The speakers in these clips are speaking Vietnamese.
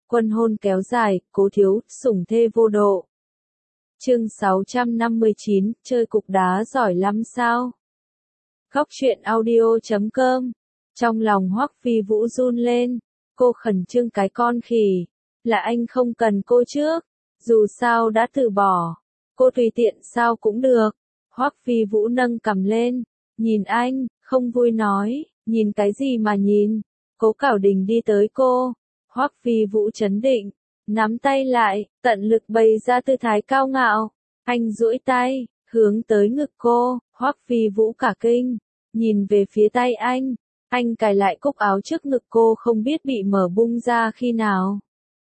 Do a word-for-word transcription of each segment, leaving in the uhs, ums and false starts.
Quân hôn kéo dài, Cố thiếu, sủng thê vô độ. Chương sáu trăm năm mươi chín, chơi cục đá giỏi lắm sao? Góc truyện audio chấm com. Trong lòng Hoắc Phi Vũ run lên, cô khẩn trương cái con khỉ, là anh không cần cô trước, dù sao đã từ bỏ, cô tùy tiện sao cũng được. Hoắc Phi Vũ nâng cằm lên, nhìn anh, không vui nói, nhìn cái gì mà nhìn? Cố Cảo Đình đi tới cô, Hoắc Phi Vũ trấn định, nắm tay lại, tận lực bày ra tư thái cao ngạo. Anh duỗi tay, hướng tới ngực cô, Hoắc Phi Vũ cả kinh, nhìn về phía tay anh, anh cài lại cúc áo trước ngực cô không biết bị mở bung ra khi nào.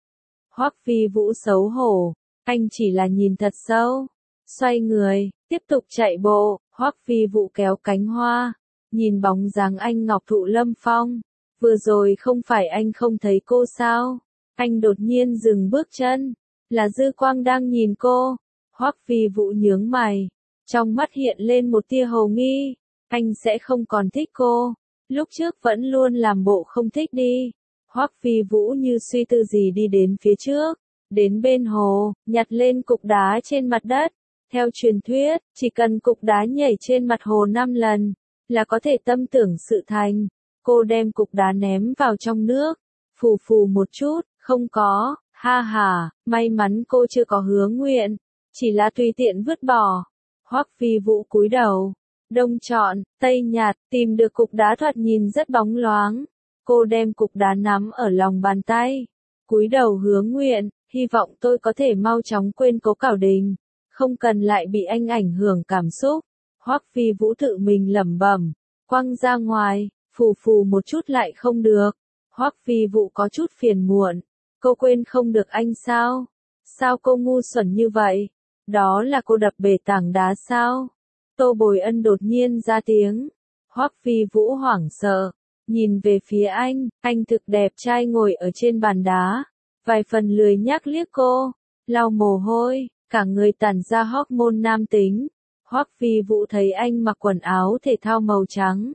Hoắc Phi Vũ xấu hổ, anh chỉ là nhìn thật sâu, xoay người, tiếp tục chạy bộ. Hoắc Phi Vũ kéo cánh hoa, nhìn bóng dáng anh ngọc thụ lâm phong. Vừa rồi không phải anh không thấy cô sao? Anh đột nhiên dừng bước chân, là Dư Quang đang nhìn cô. Hoắc Phi Vũ nhướng mày, trong mắt hiện lên một tia hồ nghi, anh sẽ không còn thích cô, lúc trước vẫn luôn làm bộ không thích đi. Hoắc Phi Vũ như suy tư gì đi đến phía trước, đến bên hồ, nhặt lên cục đá trên mặt đất. Theo truyền thuyết, chỉ cần cục đá nhảy trên mặt hồ năm lần, là có thể tâm tưởng sự thành. Cô đem cục đá ném vào trong nước, phù phù một chút, không có, ha ha, may mắn cô chưa có hứa nguyện, chỉ là tùy tiện vứt bỏ. Hoắc Phi Vũ cúi đầu, đông chọn, tây nhạt, tìm được cục đá thoạt nhìn rất bóng loáng. Cô đem cục đá nắm ở lòng bàn tay, cúi đầu hứa nguyện, hy vọng tôi có thể mau chóng quên Cố Cảo Đình, không cần lại bị anh ảnh hưởng cảm xúc. Hoắc Phi Vũ tự mình lẩm bẩm, quăng ra ngoài, phù phù một chút lại không được. Hoắc Phi Vũ có chút phiền muộn, cô quên không được anh sao? Sao cô ngu xuẩn như vậy? Đó là cô đập bể tảng đá sao? Tô Bồi Ân đột nhiên ra tiếng. Hoắc Phi Vũ hoảng sợ, nhìn về phía anh, anh thực đẹp trai ngồi ở trên bàn đá, vài phần lười nhác liếc cô, lau mồ hôi, cả người tản ra hormone nam tính. Hoắc Phi Vũ thấy anh mặc quần áo thể thao màu trắng.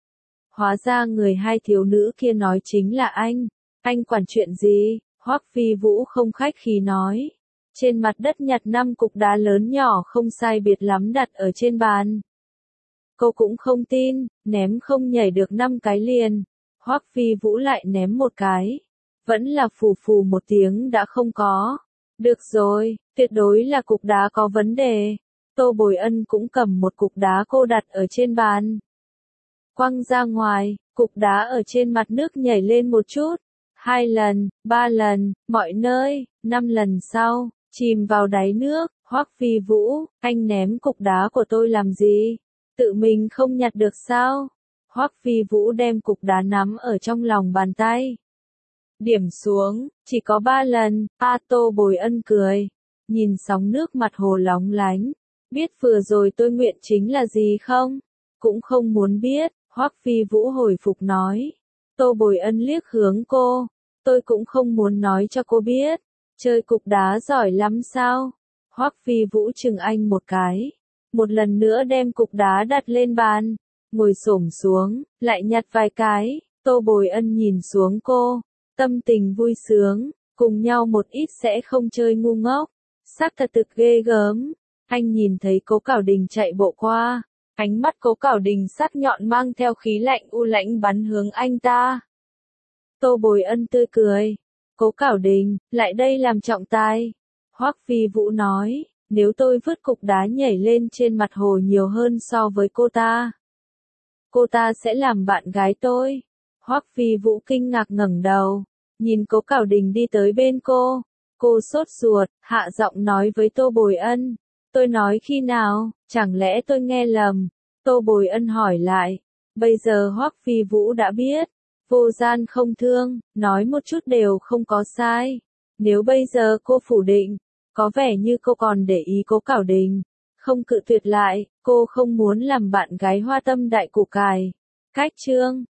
Hóa ra người hai thiếu nữ kia nói chính là anh. Anh quản chuyện gì? Hoắc Phi Vũ không khách khí nói. Trên mặt đất nhặt năm cục đá lớn nhỏ không sai biệt lắm đặt ở trên bàn. Cô cũng không tin, ném không nhảy được năm cái liền. Hoắc Phi Vũ lại ném một cái. Vẫn là phù phù một tiếng đã không có. Được rồi, tuyệt đối là cục đá có vấn đề. Tô Bồi Ân cũng cầm một cục đá cô đặt ở trên bàn. Quăng ra ngoài, cục đá ở trên mặt nước nhảy lên một chút. Hai lần, ba lần, mọi nơi, năm lần sau, chìm vào đáy nước. Hoắc Phi Vũ, anh ném cục đá của tôi làm gì? Tự mình không nhặt được sao? Hoắc Phi Vũ đem cục đá nắm ở trong lòng bàn tay. Điểm xuống, chỉ có ba lần. A Tô Bồi Ân cười, nhìn sóng nước mặt hồ lóng lánh. Biết vừa rồi tôi nguyện chính là gì không? Cũng không muốn biết. Hoắc Phi Vũ hồi phục nói. Tô Bồi Ân liếc hướng cô. Tôi cũng không muốn nói cho cô biết. Chơi cục đá giỏi lắm sao? Hoắc Phi Vũ chừng anh một cái. Một lần nữa đem cục đá đặt lên bàn. Ngồi xổm xuống, lại nhặt vài cái. Tô Bồi Ân nhìn xuống cô. Tâm tình vui sướng. Cùng nhau một ít sẽ không chơi ngu ngốc. Sắc thật thực ghê gớm. Anh nhìn thấy Cố Cảo Đình chạy bộ qua. Ánh mắt Cố Cảo Đình sắc nhọn mang theo khí lạnh u lãnh bắn hướng anh ta. Tô Bồi Ân tươi cười. Cố Cảo Đình, lại đây làm trọng tài. Hoắc Phi Vũ nói, nếu tôi vứt cục đá nhảy lên trên mặt hồ nhiều hơn so với cô ta, cô ta sẽ làm bạn gái tôi. Hoắc Phi Vũ kinh ngạc ngẩng đầu, nhìn Cố Cảo Đình đi tới bên cô. Cô sốt ruột, hạ giọng nói với Tô Bồi Ân. Tôi nói khi nào, chẳng lẽ tôi nghe lầm? Tô Bồi Ân hỏi lại. Bây giờ Hoắc Phi Vũ đã biết, vô gian không thương, nói một chút đều không có sai. Nếu bây giờ cô phủ định, có vẻ như cô còn để ý Cố Cảo Đình, không cự tuyệt lại, cô không muốn làm bạn gái hoa tâm đại củ cải. Cách chương